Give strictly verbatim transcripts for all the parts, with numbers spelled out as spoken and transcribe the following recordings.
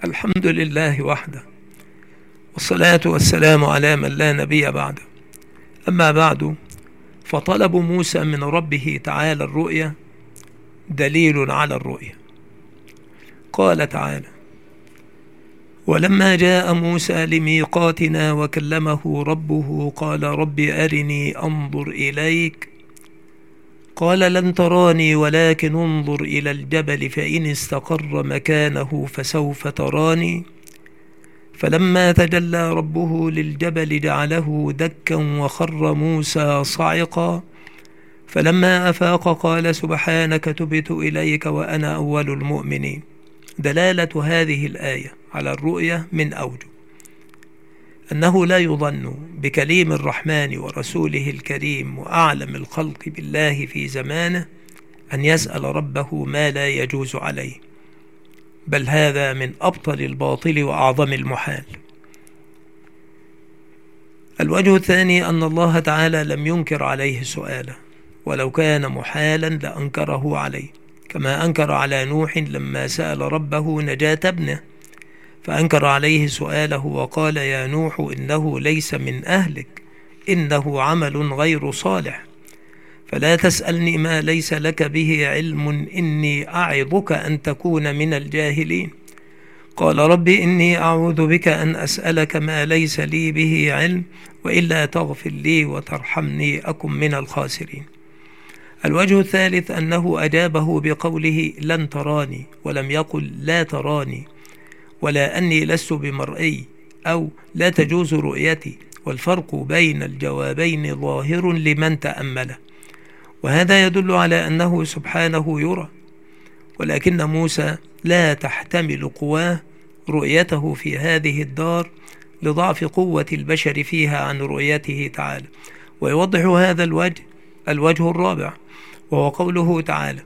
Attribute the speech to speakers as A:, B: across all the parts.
A: الحمد لله وحده، والصلاة والسلام على من لا نبي بعده. أما بعد، فطلب موسى من ربه تعالى الرؤيا دليل على الرؤيا. قال تعالى: ولما جاء موسى لميقاتنا وكلمه ربه قال رب أرني أنظر إليك قال لن تراني ولكن انظر إلى الجبل فإن استقر مكانه فسوف تراني. فلما تجلى ربه للجبل جعله دكا وخر موسى صعقا. فلما أفاق قال سبحانك تبت إليك وأنا أول المؤمنين. دلالة هذه الآية على الرؤية من أوجه: أنه لا يظن بكليم الرحمن ورسوله الكريم وأعلم الخلق بالله في زمانه أن يسأل ربه ما لا يجوز عليه، بل هذا من أبطل الباطل وأعظم المحال. الوجه الثاني أن الله تعالى لم ينكر عليه سؤاله، ولو كان محالا لأنكره عليه، كما أنكر على نوح لما سأل ربه نجاة ابنه، فأنكر عليه سؤاله وقال: يا نوح إنه ليس من أهلك إنه عمل غير صالح فلا تسألني ما ليس لك به علم إني أعظك أن تكون من الجاهلين. قال: رب إني أعوذ بك أن أسألك ما ليس لي به علم وإلا تغفر لي وترحمني أكن من الخاسرين. الوجه الثالث أنه أجابه بقوله لن تراني، ولم يقل لا تراني، ولا أني لست بمرئي أو لا تجوز رؤيتي، والفرق بين الجوابين ظاهر لمن تأمله، وهذا يدل على أنه سبحانه يرى، ولكن موسى لا تحتمل قواه رؤيته في هذه الدار لضعف قوة البشر فيها عن رؤيته تعالى. ويوضح هذا الوجه الوجه الرابع، وهو قوله تعالى: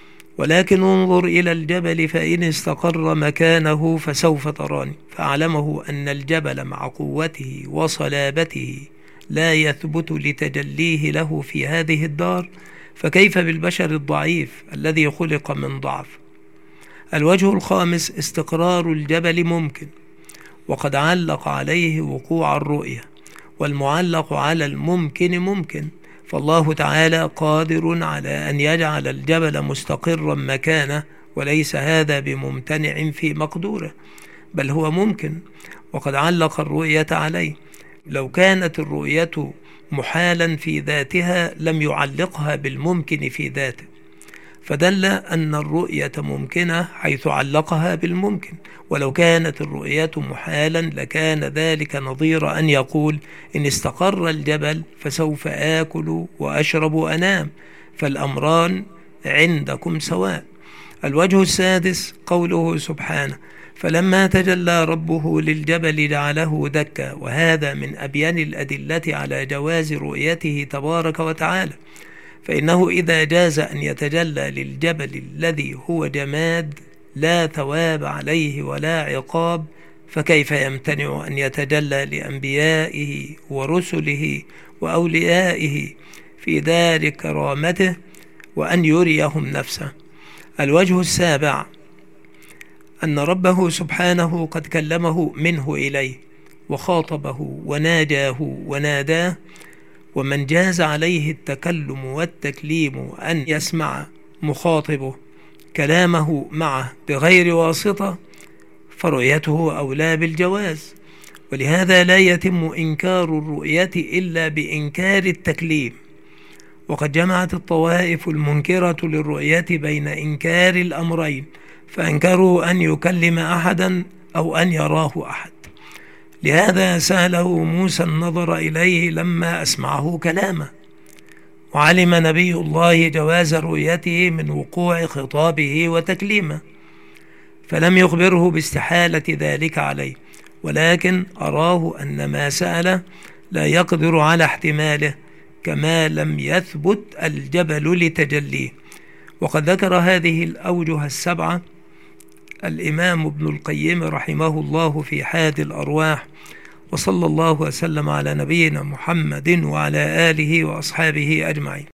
A: ولكن انظر إلى الجبل فإن استقر مكانه فسوف تراني. فأعلمه أن الجبل مع قوته وصلابته لا يثبت لتجليه له في هذه الدار، فكيف بالبشر الضعيف الذي خلق من ضعف؟ الوجه الخامس: استقرار الجبل ممكن، وقد علق عليه وقوع الرؤية، والمعلق على الممكن ممكن، فالله تعالى قادر على أن يجعل الجبل مستقرا مكانه، وليس هذا بممتنع في مقدوره، بل هو ممكن، وقد علق الرؤية عليه. لو كانت الرؤية محالا في ذاتها لم يعلقها بالممكن في ذاته، فدل أن الرؤية ممكنة حيث علقها بالممكن. ولو كانت الرؤية محالا لكان ذلك نظير أن يقول: إن استقر الجبل فسوف آكل وأشرب وأنام، فالأمران عندكم سواء. الوجه السادس قوله سبحانه: فلما تجلى ربه للجبل جعله دكا، وهذا من أبين الأدلة على جواز رؤيته تبارك وتعالى، فإنه إذا جاز أن يتجلى للجبل الذي هو جماد لا ثواب عليه ولا عقاب، فكيف يمتنع أن يتجلى لأنبيائه ورسله وأوليائه في دار كرامته وأن يريهم نفسه؟ الوجه السابع أن ربه سبحانه قد كلمه منه إليه وخاطبه وناجاه وناداه، ومن جاز عليه التكلم والتكليم أن يسمع مخاطبه كلامه معه بغير واسطة فرؤيته أولى بالجواز. ولهذا لا يتم إنكار الرؤية إلا بإنكار التكليم، وقد جمعت الطوائف المنكرة للرؤية بين إنكار الأمرين، فأنكروا أن يكلم أحدا أو أن يراه أحد. لهذا سأله موسى النظر إليه لما أسمعه كلامه، وعلم نبي الله جواز رؤيته من وقوع خطابه وتكليمه، فلم يخبره باستحالة ذلك عليه، ولكن أراه أن ما سأله لا يقدر على احتماله، كما لم يثبت الجبل لتجليه. وقد ذكر هذه الأوجه السبعة الإمام ابن القيم رحمه الله في حاد الأرواح، وصلى الله وسلم على نبينا محمد وعلى آله وأصحابه أجمعين.